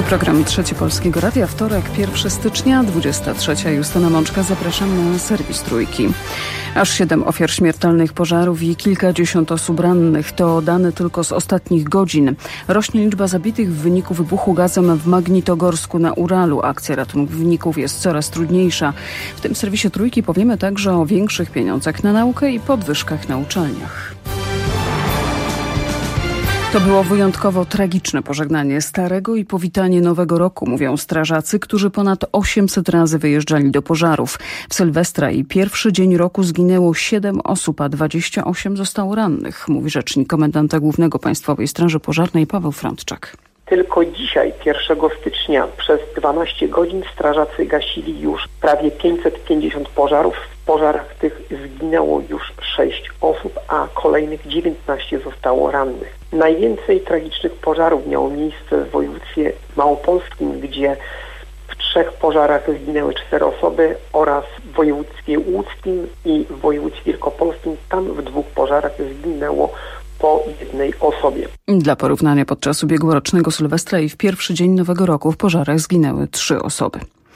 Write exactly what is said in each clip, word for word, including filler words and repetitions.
Program Trzeci Polskiego Radia, wtorek, pierwszego stycznia, dwudziesta trzecia. Justyna Mączka, zapraszam na serwis Trójki. Aż siedem ofiar śmiertelnych pożarów i kilkadziesiąt osób rannych. To dane tylko z ostatnich godzin. Rośnie liczba zabitych w wyniku wybuchu gazem w Magnitogorsku na Uralu. Akcja ratowników jest coraz trudniejsza. W tym serwisie Trójki powiemy także o większych pieniądzach na naukę i podwyżkach na uczelniach. To było wyjątkowo tragiczne pożegnanie starego i powitanie nowego roku, mówią strażacy, którzy ponad osiemset razy wyjeżdżali do pożarów. W Sylwestra i pierwszy dzień roku zginęło siedem osób, a dwadzieścia osiem zostało rannych, mówi rzecznik komendanta głównego Państwowej Straży Pożarnej Paweł Frądczak. Tylko dzisiaj, pierwszego stycznia, przez dwanaście godzin strażacy gasili już prawie pięćset pięćdziesiąt pożarów. W pożarach tych zginęło już sześć osób, a kolejnych dziewiętnaście zostało rannych. Najwięcej tragicznych pożarów miało miejsce w województwie małopolskim, gdzie w trzech pożarach zginęły cztery osoby, oraz w województwie łódzkim i w województwie wielkopolskim. Tam w dwóch pożarach zginęło po jednej osobie. Dla porównania, podczas ubiegłorocznego Sylwestra i w pierwszy dzień Nowego Roku w pożarach zginęły trzy osoby.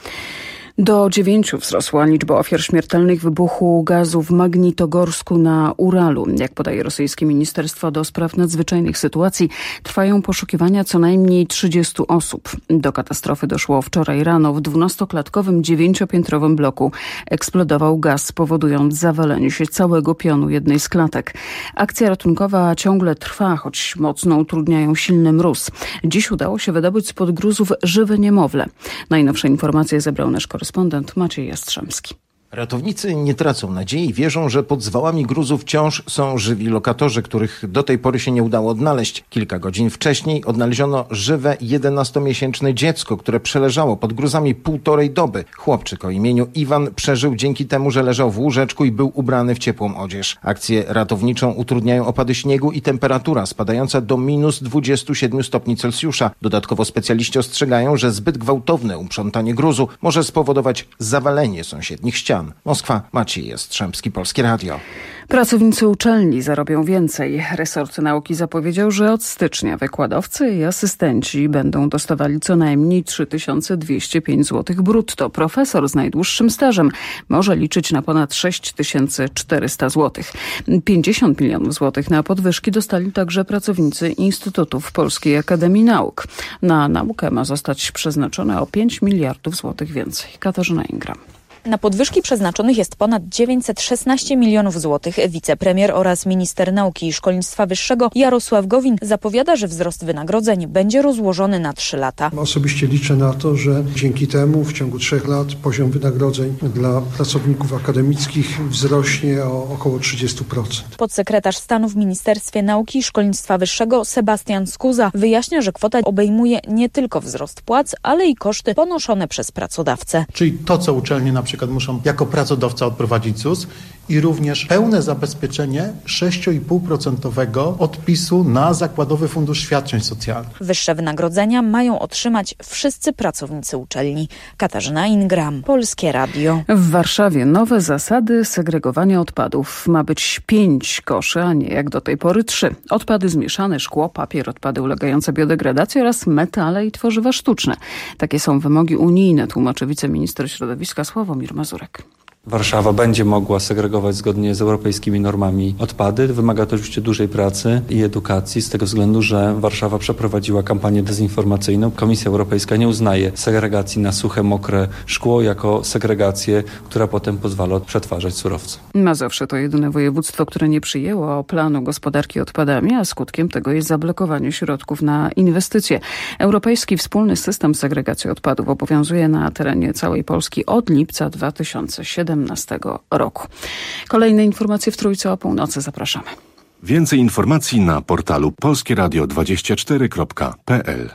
Do dziewięciu wzrosła liczba ofiar śmiertelnych wybuchu gazu w Magnitogorsku na Uralu. Jak podaje rosyjskie Ministerstwo do Spraw Nadzwyczajnych Sytuacji, trwają poszukiwania co najmniej trzydziestu osób. Do katastrofy doszło wczoraj rano. W dwunastoklatkowym dziewięciopiętrowym bloku eksplodował gaz, powodując zawalenie się całego pionu jednej z klatek. Akcja ratunkowa ciągle trwa, choć mocno utrudniają silny mróz. Dziś udało się wydobyć spod gruzów żywe niemowlę. Najnowsze informacje zebrał nasz korespondent Maciej Jastrzębski. Ratownicy nie tracą nadziei, wierzą, że pod zwałami gruzu wciąż są żywi lokatorzy, których do tej pory się nie udało odnaleźć. Kilka godzin wcześniej odnaleziono żywe jedenastomiesięczne dziecko, które przeleżało pod gruzami półtorej doby. Chłopczyk o imieniu Iwan przeżył dzięki temu, że leżał w łóżeczku i był ubrany w ciepłą odzież. Akcję ratowniczą utrudniają opady śniegu i temperatura spadająca do minus dwudziestu siedmiu stopni Celsjusza. Dodatkowo specjaliści ostrzegają, że zbyt gwałtowne uprzątanie gruzu może spowodować zawalenie sąsiednich ścian. Moskwa, Maciej Jastrzębski, Polskie Radio. Pracownicy uczelni zarobią więcej. Resort Nauki zapowiedział, że od stycznia wykładowcy i asystenci będą dostawali co najmniej trzy tysiące dwieście pięć złotych brutto. Profesor z najdłuższym stażem może liczyć na ponad sześć tysięcy czterysta złotych. pięćdziesiąt milionów złotych na podwyżki dostali także pracownicy Instytutów Polskiej Akademii Nauk. Na naukę ma zostać przeznaczone o pięć miliardów złotych więcej. Katarzyna Ingram. Na podwyżki przeznaczonych jest ponad dziewięćset szesnaście milionów złotych. Wicepremier oraz minister nauki i szkolnictwa wyższego Jarosław Gowin zapowiada, że wzrost wynagrodzeń będzie rozłożony na trzy lata. Osobiście liczę na to, że dzięki temu w ciągu trzech lat poziom wynagrodzeń dla pracowników akademickich wzrośnie o około trzydzieści procent. Podsekretarz stanu w Ministerstwie Nauki i Szkolnictwa Wyższego Sebastian Skuza wyjaśnia, że kwota obejmuje nie tylko wzrost płac, ale i koszty ponoszone przez pracodawcę. Czyli to, co uczelnie na przykład muszą jako pracodawca odprowadzić Z U S i również pełne zabezpieczenie sześć i pół procent odpisu na Zakładowy Fundusz Świadczeń Socjalnych. Wyższe wynagrodzenia mają otrzymać wszyscy pracownicy uczelni. Katarzyna Ingram, Polskie Radio. W Warszawie nowe zasady segregowania odpadów. Ma być pięć koszy, a nie jak do tej pory trzy. Odpady zmieszane, szkło, papier, odpady ulegające biodegradacji oraz metale i tworzywa sztuczne. Takie są wymogi unijne, tłumaczy wiceminister środowiska Sławomir Mazurek. Warszawa będzie mogła segregować zgodnie z europejskimi normami odpady. Wymaga to oczywiście dużej pracy i edukacji z tego względu, że Warszawa przeprowadziła kampanię dezinformacyjną. Komisja Europejska nie uznaje segregacji na suche, mokre szkło jako segregację, która potem pozwala przetwarzać surowce. Mazowsze to jedyne województwo, które nie przyjęło planu gospodarki odpadami, a skutkiem tego jest zablokowanie środków na inwestycje. Europejski wspólny system segregacji odpadów obowiązuje na terenie całej Polski od lipca dwa tysiące siedemnastego roku. Kolejne informacje w Trójce o północy. Zapraszamy. Więcej informacji na portalu polskie radio dwadzieścia cztery kropka p l.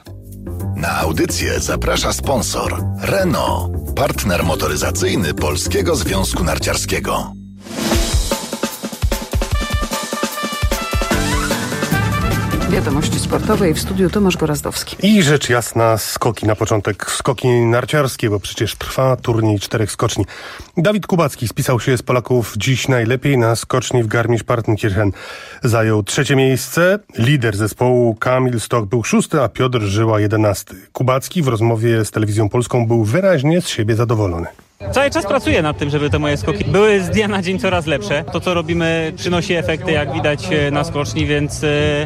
Na audycję zaprasza sponsor Renault, partner motoryzacyjny Polskiego Związku Narciarskiego. Wiadomości sportowe w studiu Tomasz Gorazdowski. I rzecz jasna, skoki na początek, skoki narciarskie, bo przecież trwa turniej czterech skoczni. Dawid Kubacki spisał się z Polaków dziś najlepiej na skoczni w Garmisch-Partenkirchen. Zajął trzecie miejsce, lider zespołu Kamil Stoch był szósty, a Piotr Żyła jedenasty. Kubacki w rozmowie z Telewizją Polską był wyraźnie z siebie zadowolony. Cały czas pracuję nad tym, żeby te moje skoki były z dnia na dzień coraz lepsze. To, co robimy, przynosi efekty, jak widać na skoczni, więc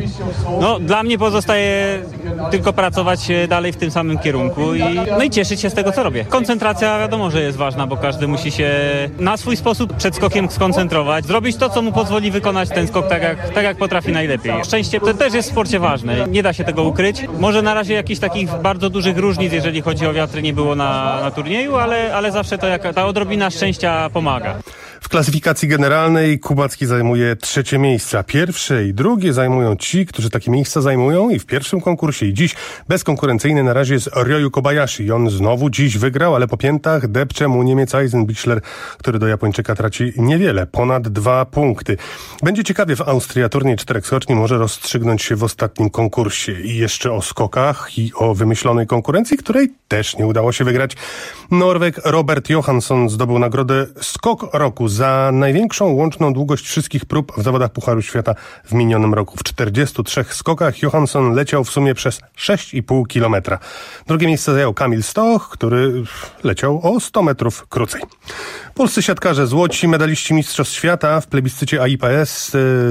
no, dla mnie pozostaje tylko pracować dalej w tym samym kierunku i, no i cieszyć się z tego, co robię. Koncentracja wiadomo, że jest ważna, bo każdy musi się na swój sposób przed skokiem skoncentrować, zrobić to, co mu pozwoli wykonać ten skok tak, jak, tak jak potrafi najlepiej. Szczęście to też jest w sporcie ważne, nie da się tego ukryć. Może na razie jakichś takich bardzo dużych różnic, jeżeli chodzi o wiatry, nie było na, na turnieju, ale, ale zawsze to jak ta odrobina szczęścia pomaga. W klasyfikacji generalnej Kubacki zajmuje trzecie miejsce, a pierwsze i drugie zajmują ci, którzy takie miejsca zajmują i w pierwszym konkursie i dziś bezkonkurencyjny na razie jest Ryoyu Kobayashi i on znowu dziś wygrał, ale po piętach depcze mu Niemiec Eisenbichler, który do Japończyka traci niewiele, ponad dwa punkty. Będzie ciekawie w Austrii, a turniej czterech skoczni może rozstrzygnąć się w ostatnim konkursie. I jeszcze o skokach i o wymyślonej konkurencji, której też nie udało się wygrać. Norweg Robert Johansson zdobył nagrodę Skok Roku za największą łączną długość wszystkich prób w zawodach Pucharu Świata w minionym roku. W czterdziestu trzech skokach Johansson leciał w sumie przez sześć i pół kilometra. Drugie miejsce zajął Kamil Stoch, który leciał o sto metrów krócej. Polscy siatkarze, złoci medaliści Mistrzostw Świata w plebiscycie A I P S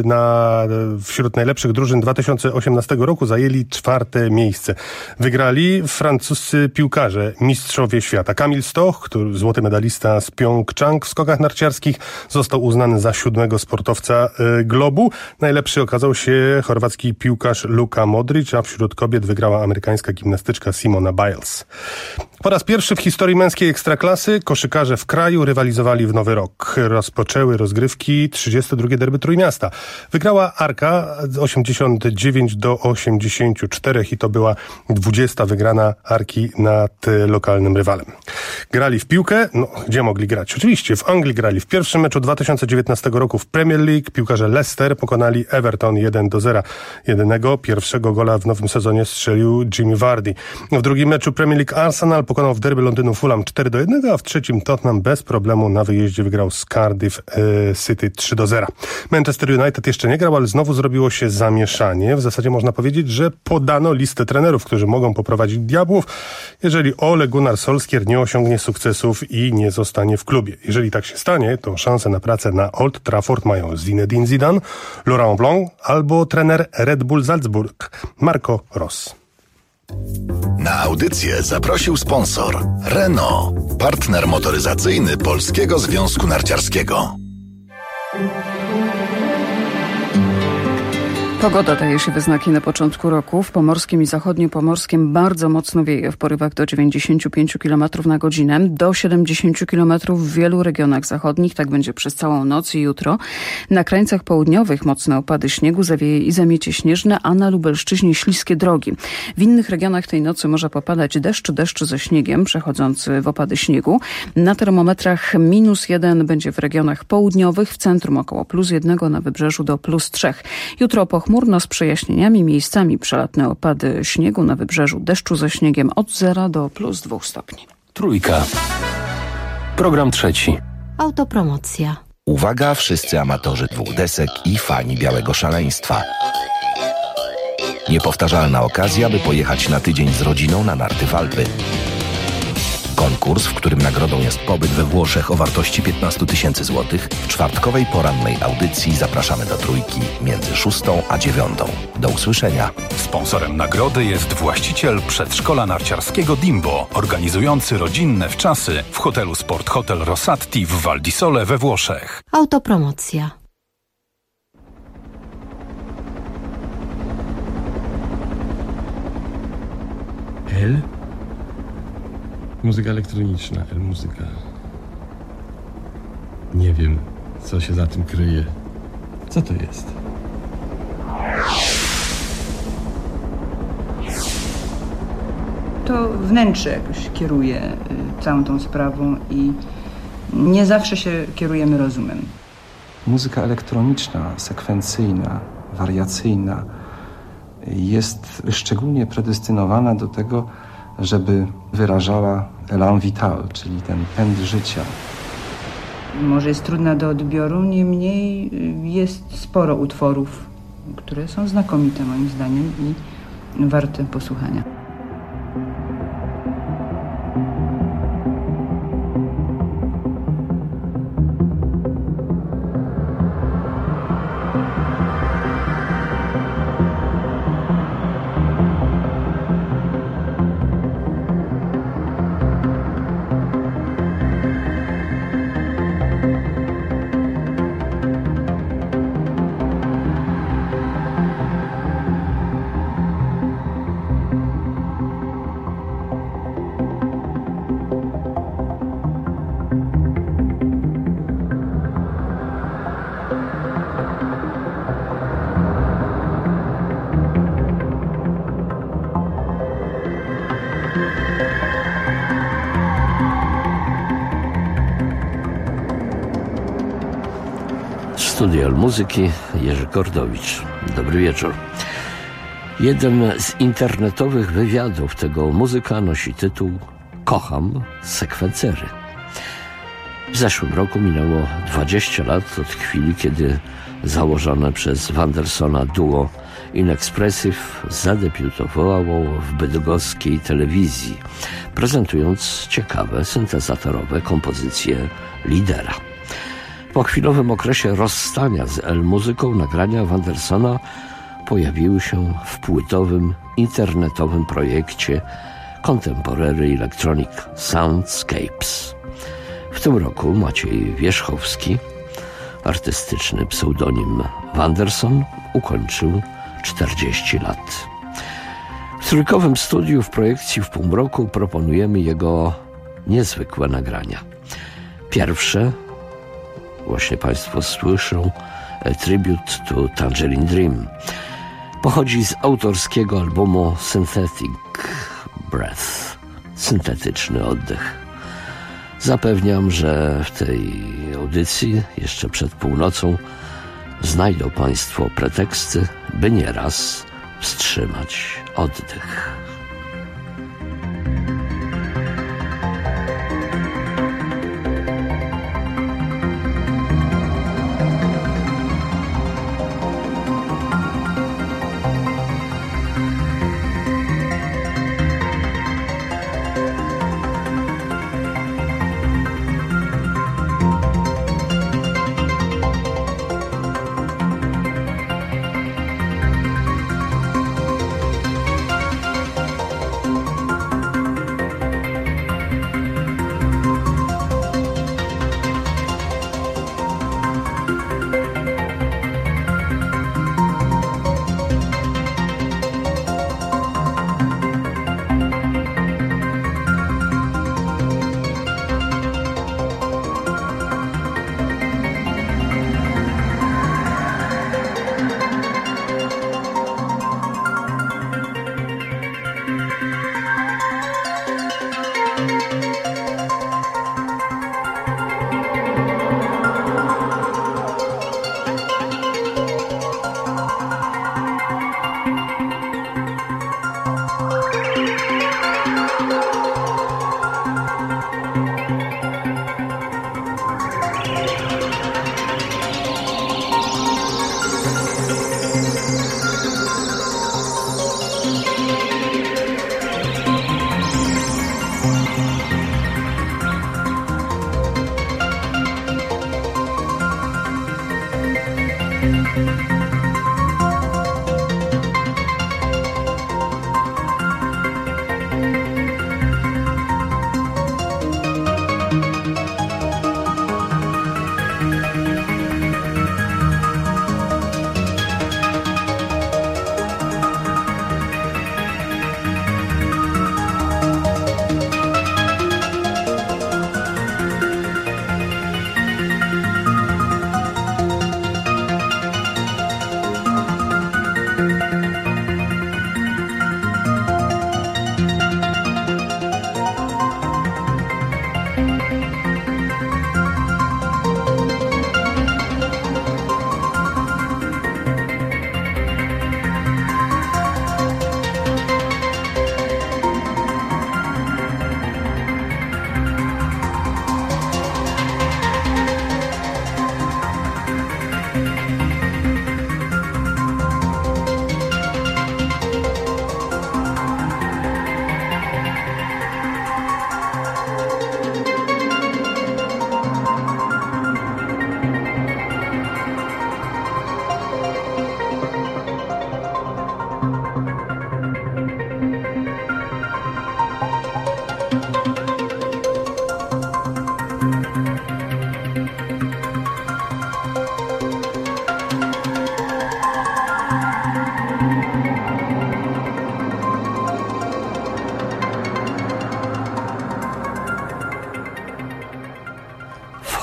na, wśród najlepszych drużyn dwa tysiące osiemnastego roku zajęli czwarte miejsce. Wygrali francuscy piłkarze, mistrzowie świata. Kamil Stoch, który złoty medalista z Pjongczang w skokach narciarskich, został uznany za siódmego sportowca y, globu. Najlepszy okazał się chorwacki piłkarz Luka Modric, a wśród kobiet wygrała amerykańska gimnastyczka Simona Biles. Po raz pierwszy w historii męskiej ekstraklasy koszykarze w kraju rywalizowali w Nowy Rok. Rozpoczęły rozgrywki trzydzieste drugie derby Trójmiasta. Wygrała Arka osiemdziesiąt dziewięć do osiemdziesięciu czterech i to była dwudziesta wygrana Arki nad lokalnym rywalem. Grali w piłkę? No, gdzie mogli grać? Oczywiście w Anglii grali. W pierwszym meczu dwa tysiące dziewiętnastego roku w Premier League piłkarze Leicester pokonali Everton jeden do zera. Jedynego pierwszego gola w nowym sezonie strzelił Jimmy Vardy. W drugim meczu Premier League Arsenal pokonał w derby Londynu Fulham cztery do jednego, a w trzecim Tottenham bez problemu na wyjeździe wygrał z Cardiff e, City trzy do zera. Manchester United jeszcze nie grał, ale znowu zrobiło się zamieszanie. W zasadzie można powiedzieć, że podano listę trenerów, którzy mogą poprowadzić Diabłów, jeżeli Ole Gunnar Solskjaer nie osiągnie sukcesów i nie zostanie w klubie. Jeżeli tak się stanie, to szanse na pracę na Old Trafford mają Zinedine Zidane, Laurent Blanc albo trener Red Bull Salzburg Marco Ros. Na audycję zaprosił sponsor Renault, partner motoryzacyjny Polskiego Związku Narciarskiego. Pogoda daje się we znaki na początku roku. W Pomorskim i Zachodniopomorskim bardzo mocno wieje w porywach do dziewięćdziesiąt pięć kilometrów na godzinę, do siedemdziesiąt kilometrów w wielu regionach zachodnich. Tak będzie przez całą noc i jutro. Na krańcach południowych mocne opady śniegu, zawieje i zamiecie śnieżne, a na Lubelszczyźnie śliskie drogi. W innych regionach tej nocy może popadać deszcz, deszcz ze śniegiem, przechodzący w opady śniegu. Na termometrach minus jeden będzie w regionach południowych, w centrum około plus jednego, na wybrzeżu do plus trzech. Jutro pochmurno z przejaśnieniami, miejscami przelotne opady śniegu, na wybrzeżu deszczu ze śniegiem od zera do plus dwóch stopni. Trójka. Program trzeci. Autopromocja. Uwaga, wszyscy amatorzy dwóch desek i fani białego szaleństwa. Niepowtarzalna okazja, by pojechać na tydzień z rodziną na narty w Alpy. Konkurs, w którym nagrodą jest pobyt we Włoszech o wartości piętnaście tysięcy złotych. W czwartkowej porannej audycji zapraszamy do Trójki między szóstą a dziewiątą. Do usłyszenia. Sponsorem nagrody jest właściciel przedszkola narciarskiego Dimbo, organizujący rodzinne wczasy w hotelu Sport Hotel Rossatti w Val di Sole we Włoszech. Autopromocja. L? Muzyka elektroniczna, L-muzyka. Nie wiem, co się za tym kryje. Co to jest? To wnętrze jakoś kieruje y, całą tą sprawą i nie zawsze się kierujemy rozumem. Muzyka elektroniczna, sekwencyjna, wariacyjna. jest szczególnie predestynowana do tego, żeby wyrażała élan vital, czyli ten pęd życia. Może jest trudna do odbioru, niemniej jest sporo utworów, które są znakomite moim zdaniem i warte posłuchania. Studio Muzyki, Jerzy Kordowicz. Dobry wieczór. Jeden z internetowych wywiadów tego muzyka nosi tytuł Kocham sekwencery. W zeszłym roku minęło dwadzieścia lat od chwili, kiedy założone przez Wandersona duo Inexpressive zadebiutowało w bydgoskiej telewizji, prezentując ciekawe, syntezatorowe kompozycje lidera. Po chwilowym okresie rozstania z L-muzyką nagrania Wandersona pojawiły się w płytowym, internetowym projekcie Contemporary Electronic Soundscapes. W tym roku Maciej Wierzchowski, artystyczny pseudonim Wanderson, ukończył czterdzieści lat. W trójkowym studiu w projekcji w półmroku proponujemy jego niezwykłe nagrania. Pierwsze, właśnie Państwo słyszą, A Tribute to Tangerine Dream, pochodzi z autorskiego albumu Synthetic Breath, syntetyczny oddech. Zapewniam, że w tej audycji jeszcze przed północą znajdą Państwo preteksty, by nieraz wstrzymać oddech.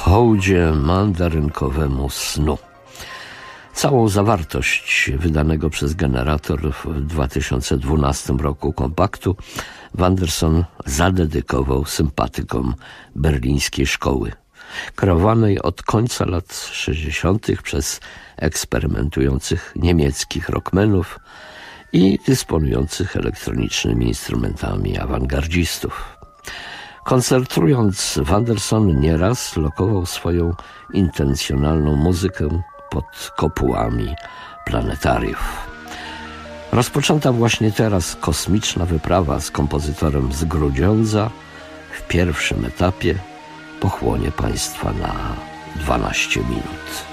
hołdzie mandarynkowemu snu. Całą zawartość wydanego przez Generator w dwa tysiące dwunastym roku kompaktu Wanderson zadedykował sympatykom berlińskiej szkoły, kreowanej od końca lat sześćdziesiątych przez eksperymentujących niemieckich rockmenów i dysponujących elektronicznymi instrumentami awangardzistów. Koncertując, Wanderson nieraz lokował swoją intencjonalną muzykę pod kopułami planetariów. Rozpoczęta właśnie teraz kosmiczna wyprawa z kompozytorem z Grudziądza w pierwszym etapie pochłonie Państwa na dwanaście minut.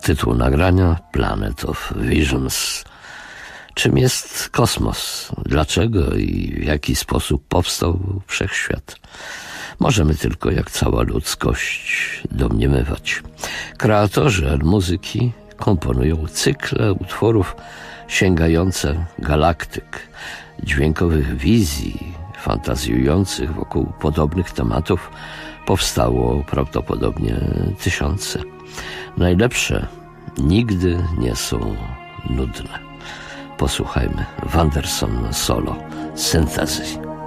Tytuł nagrania Planet of Visions. Czym jest kosmos? Dlaczego i w jaki sposób powstał wszechświat? Możemy tylko, jak cała ludzkość, domniemywać. Kreatorzy muzyki komponują cykle utworów sięgające galaktyk, dźwiękowych wizji, fantazjujących wokół podobnych tematów powstało prawdopodobnie tysiące. Najlepsze nigdy nie są nudne. Posłuchajmy Wanderson Solo Synthezy.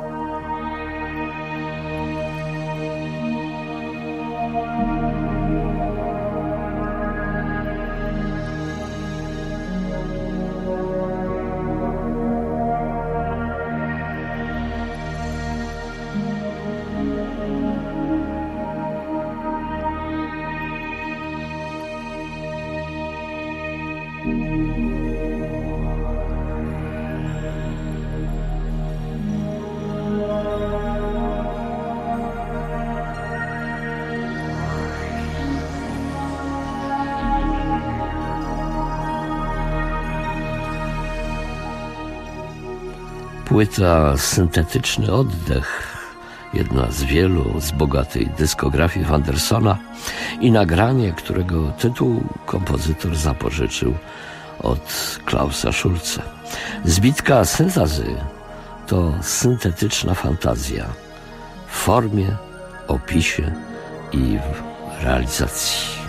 Płyta Syntetyczny Oddech, jedna z wielu z bogatej dyskografii Wandersona i nagranie, którego tytuł kompozytor zapożyczył od Klausa Schulze. Zbitka syntezy to syntetyczna fantazja w formie, opisie i w realizacji.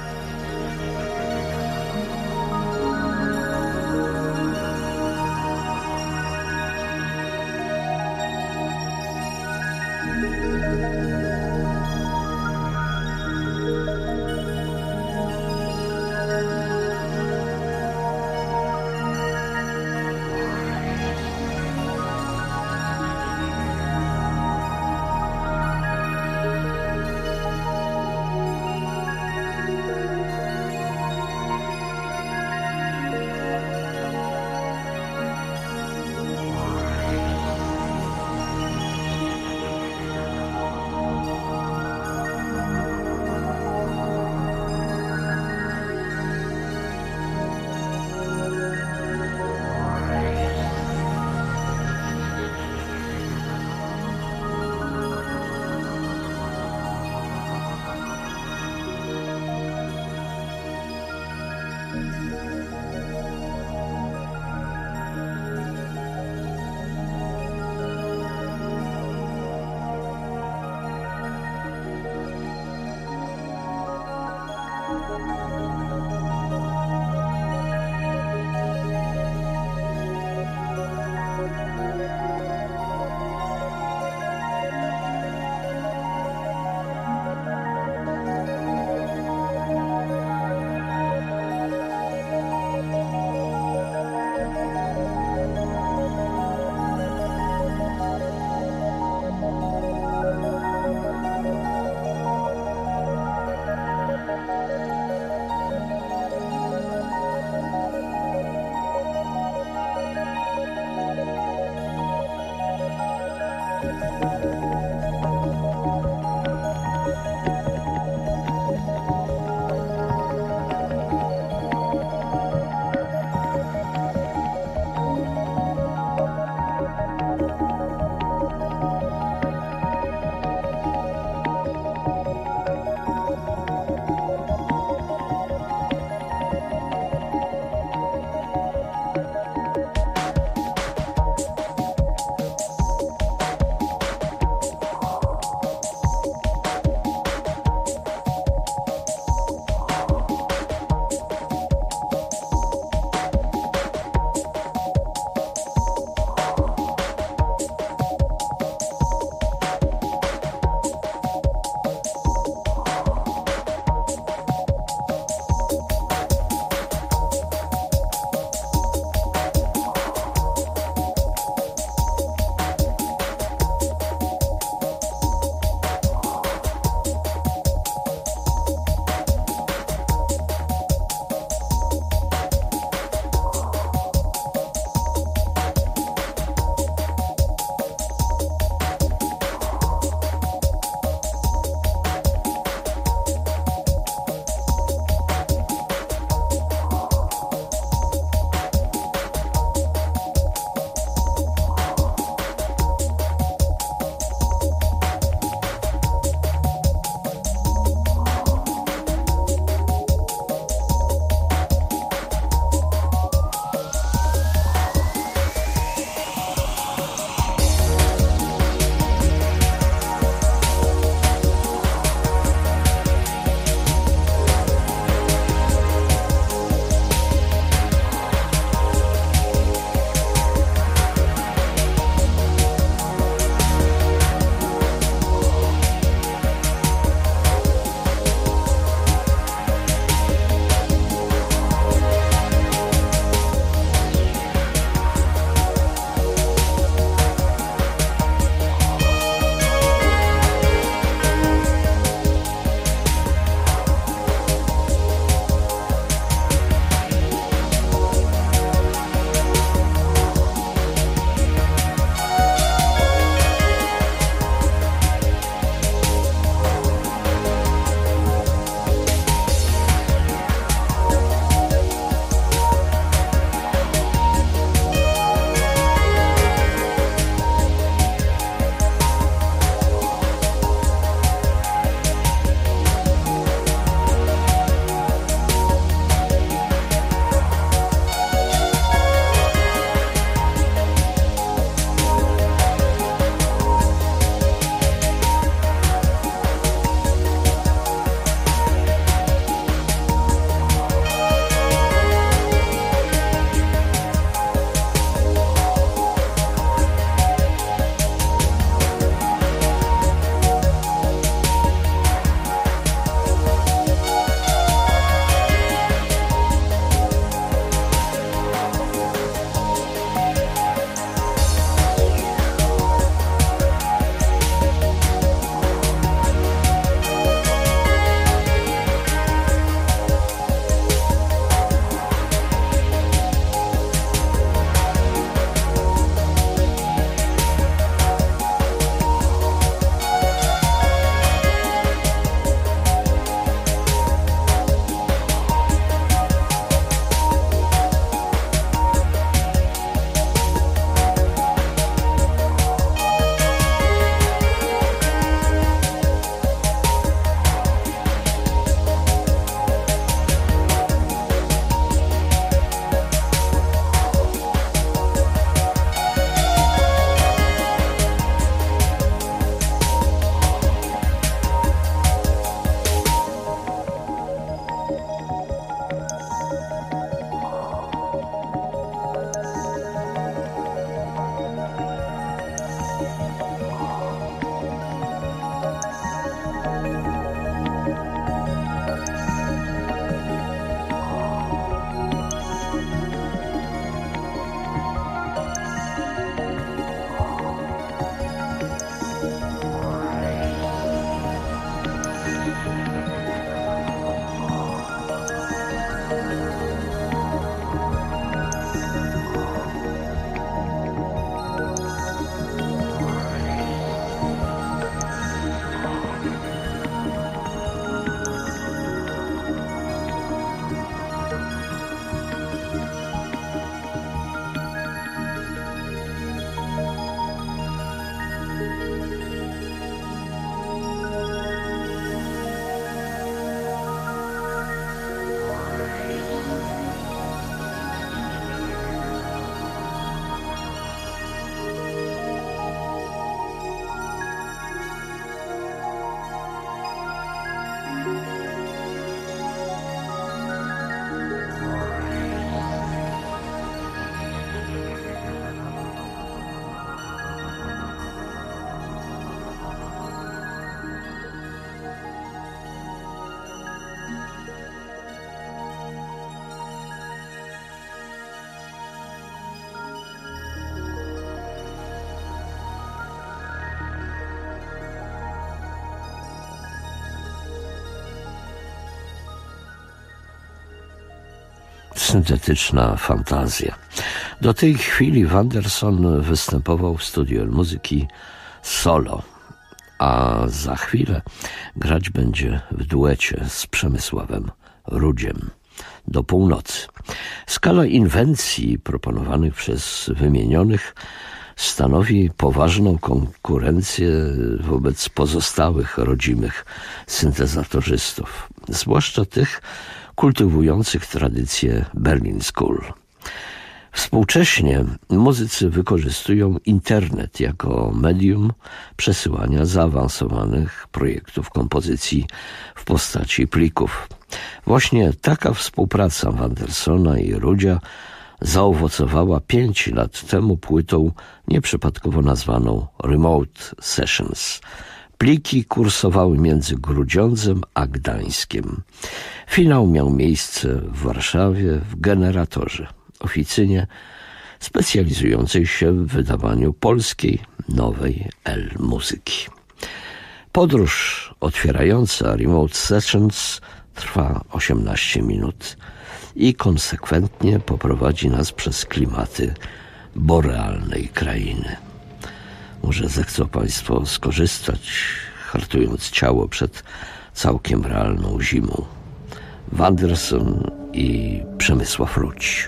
syntetyczna fantazja. Do tej chwili Wanderson występował w studiu muzyki solo, a za chwilę grać będzie w duecie z Przemysławem Rudziem do północy. Skala inwencji proponowanych przez wymienionych stanowi poważną konkurencję wobec pozostałych rodzimych syntezatorzystów, zwłaszcza tych kultywujących tradycję Berlin School. Współcześnie muzycy wykorzystują internet jako medium przesyłania zaawansowanych projektów kompozycji w postaci plików. Właśnie taka współpraca Wandersona i Rudzia zaowocowała pięć lat temu płytą nieprzypadkowo nazwaną Remote Sessions. Pliki kursowały między Grudziądzem a Gdańskiem. Finał miał miejsce w Warszawie w Generatorze, oficynie specjalizującej się w wydawaniu polskiej nowej L-muzyki. Podróż otwierająca Remote Sessions trwa osiemnaście minut i konsekwentnie poprowadzi nas przez klimaty borealnej krainy. Może zechcą Państwo skorzystać, hartując ciało przed całkiem realną zimą. Wanderson i Przemysław Rudź.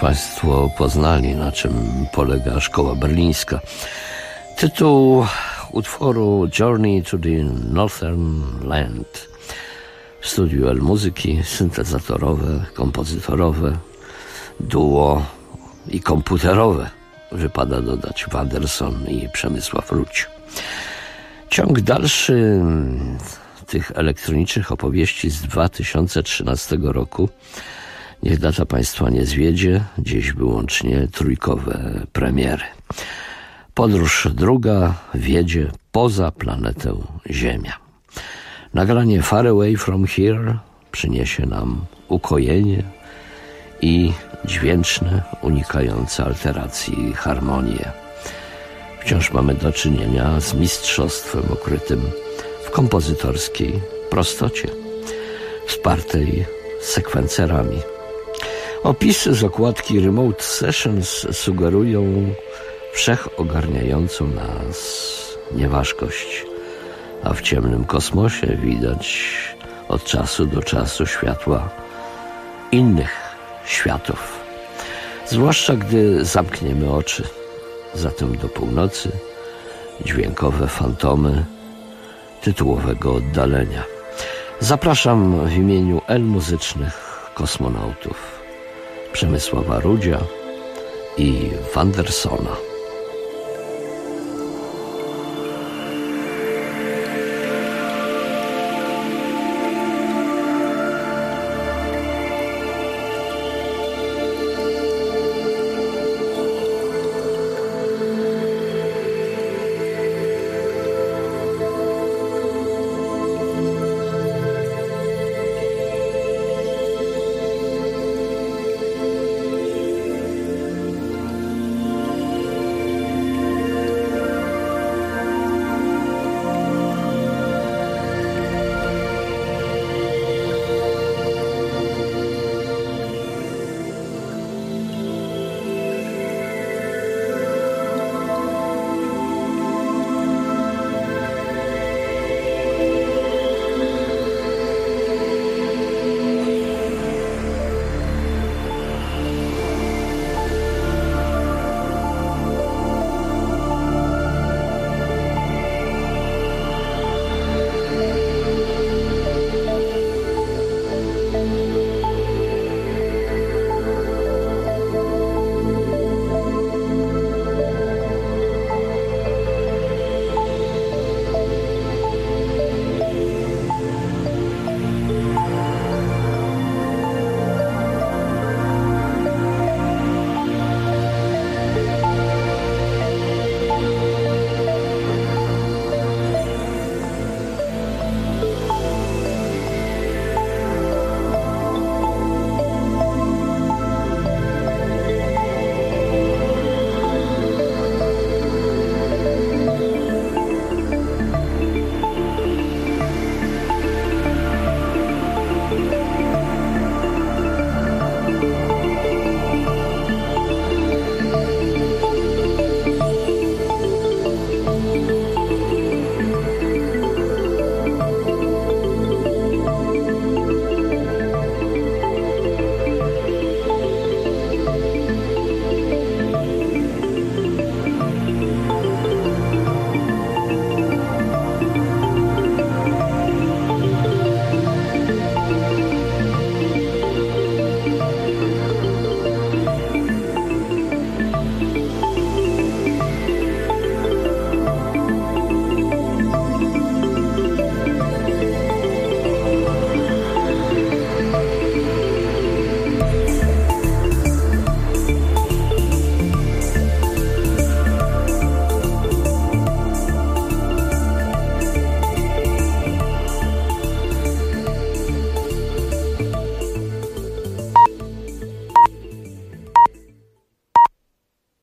Państwo poznali, na czym polega szkoła berlińska. Tytuł utworu Journey to the Northern Land. W studiu El muzyki syntezatorowe, kompozytorowe, duo i komputerowe. Wypada dodać Wanderson i Przemysław Ruć. Ciąg dalszy tych elektronicznych opowieści z dwa tysiące trzynastego roku. Niech data Państwa nie zwiedzie, dziś wyłącznie trójkowe premiery. Podróż druga wiedzie poza planetę Ziemia. Nagranie Far Away From Here przyniesie nam ukojenie i dźwięczne, unikające alteracji harmonie. Wciąż mamy do czynienia z mistrzostwem ukrytym w kompozytorskiej prostocie, wspartej sekwencerami. Opisy z okładki Remote Sessions sugerują wszechogarniającą nas nieważkość, a w ciemnym kosmosie widać od czasu do czasu światła innych światów. Zwłaszcza gdy zamkniemy oczy. Zatem do północy dźwiękowe fantomy tytułowego oddalenia. Zapraszam w imieniu El Muzycznych Kosmonautów Przemysława Rudzia i Wandersona.